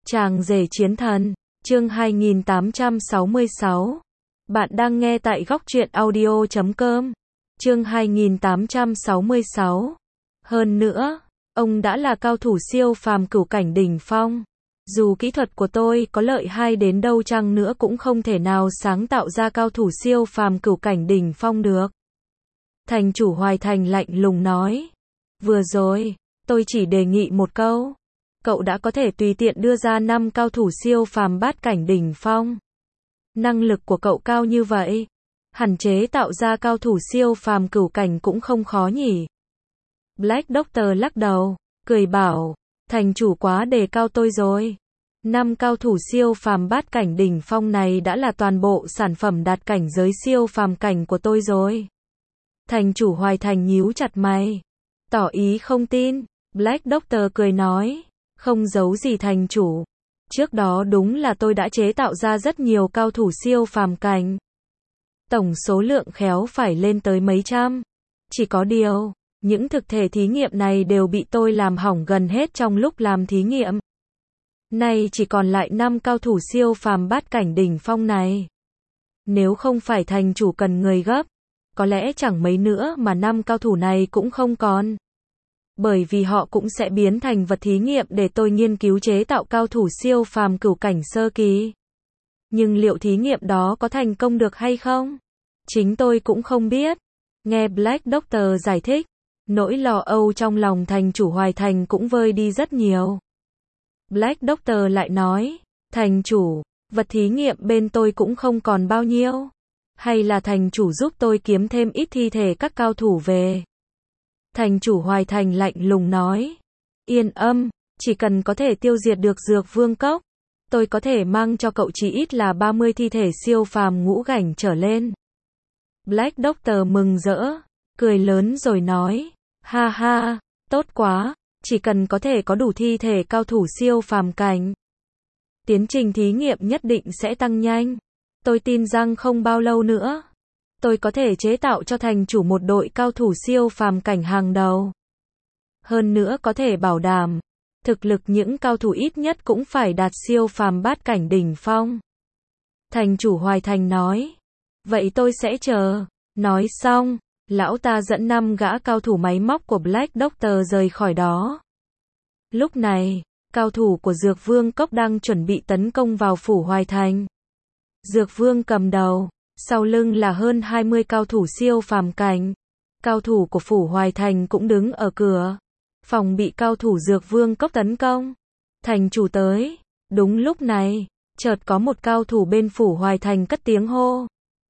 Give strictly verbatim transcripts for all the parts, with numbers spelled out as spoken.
Chàng rể chiến thần, chương hai nghìn tám trăm sáu mươi sáu. Bạn đang nghe tại góc truyện audio chấm com. Chương hai nghìn tám trăm sáu mươi sáu. Hơn nữa, ông đã là cao thủ siêu phàm cửu cảnh đỉnh phong. Dù kỹ thuật của tôi có lợi hay đến đâu chăng nữa cũng không thể nào sáng tạo ra cao thủ siêu phàm cửu cảnh đỉnh phong được. Thành chủ Hoài Thành lạnh lùng nói. Vừa rồi, tôi chỉ đề nghị một câu. Cậu đã có thể tùy tiện đưa ra năm cao thủ siêu phàm bát cảnh đỉnh phong. Năng lực của cậu cao như vậy, hẳn chế tạo ra cao thủ siêu phàm cửu cảnh cũng không khó nhỉ. Black Doctor lắc đầu, cười bảo, thành chủ quá đề cao tôi rồi. Năm cao thủ siêu phàm bát cảnh đỉnh phong này đã là toàn bộ sản phẩm đạt cảnh giới siêu phàm cảnh của tôi rồi. Thành chủ Hoài Thành nhíu chặt mày, tỏ ý không tin. Black Doctor cười nói, không giấu gì thành chủ. Trước đó đúng là tôi đã chế tạo ra rất nhiều cao thủ siêu phàm cảnh. Tổng số lượng khéo phải lên tới mấy trăm. Chỉ có điều, những thực thể thí nghiệm này đều bị tôi làm hỏng gần hết trong lúc làm thí nghiệm. Nay chỉ còn lại năm cao thủ siêu phàm bát cảnh đỉnh phong này. Nếu không phải thành chủ cần người gấp, có lẽ chẳng mấy nữa mà năm cao thủ này cũng không còn. Bởi vì họ cũng sẽ biến thành vật thí nghiệm để tôi nghiên cứu chế tạo cao thủ siêu phàm cửu cảnh sơ kỳ. Nhưng liệu thí nghiệm đó có thành công được hay không? Chính tôi cũng không biết. Nghe Black Doctor giải thích, nỗi lo âu trong lòng thành chủ Hoài Thành cũng vơi đi rất nhiều. Black Doctor lại nói, thành chủ, vật thí nghiệm bên tôi cũng không còn bao nhiêu. Hay là thành chủ giúp tôi kiếm thêm ít thi thể các cao thủ về. Thành chủ Hoài Thành lạnh lùng nói, yên âm, chỉ cần có thể tiêu diệt được Dược Vương Cốc, tôi có thể mang cho cậu chỉ ít là ba mươi thi thể siêu phàm ngũ cảnh trở lên. Black Doctor mừng rỡ, cười lớn rồi nói, ha ha, tốt quá, chỉ cần có thể có đủ thi thể cao thủ siêu phàm cảnh, tiến trình thí nghiệm nhất định sẽ tăng nhanh. Tôi tin rằng không bao lâu nữa, tôi có thể chế tạo cho thành chủ một đội cao thủ siêu phàm cảnh hàng đầu. Hơn nữa có thể bảo đảm, thực lực những cao thủ ít nhất cũng phải đạt siêu phàm bát cảnh đỉnh phong. Thành chủ Hoài Thành nói, vậy tôi sẽ chờ. Nói xong, lão ta dẫn năm gã cao thủ máy móc của Black Doctor rời khỏi đó. Lúc này, cao thủ của Dược Vương Cốc đang chuẩn bị tấn công vào phủ Hoài Thành. Dược Vương cầm đầu, sau lưng là hơn hai mươi cao thủ siêu phàm cảnh. Cao thủ của phủ Hoài Thành cũng đứng ở cửa, phòng bị cao thủ Dược Vương Cốc tấn công. Thành chủ tới. Đúng lúc này, chợt có một cao thủ bên phủ Hoài Thành cất tiếng hô.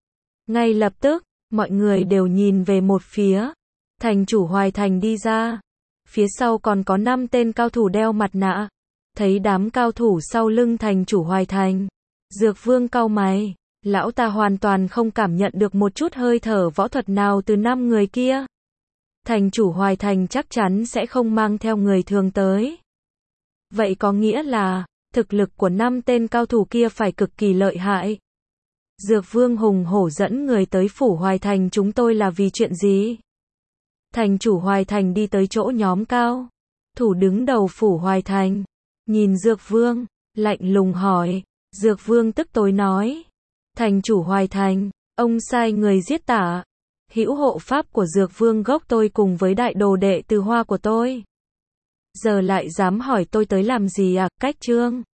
Ngay lập tức, mọi người đều nhìn về một phía. Thành chủ Hoài Thành đi ra. Phía sau còn có năm tên cao thủ đeo mặt nạ. Thấy đám cao thủ sau lưng thành chủ Hoài Thành, Dược Vương cau mày. Lão ta hoàn toàn không cảm nhận được một chút hơi thở võ thuật nào từ năm người kia. Thành chủ Hoài Thành chắc chắn sẽ không mang theo người thường tới. Vậy có nghĩa là, thực lực của năm tên cao thủ kia phải cực kỳ lợi hại. Dược Vương hùng hổ dẫn người tới phủ Hoài Thành chúng tôi là vì chuyện gì? Thành chủ Hoài Thành đi tới chỗ nhóm cao thủ đứng đầu phủ Hoài Thành, nhìn Dược Vương, lạnh lùng hỏi. Dược Vương tức tối nói, thành chủ Hoài Thành, ông sai người giết Tả Hữu hộ pháp của Dược Vương Gốc tôi cùng với đại đồ đệ Từ Hoa của tôi. Giờ lại dám hỏi tôi tới làm gì à? Cách trương.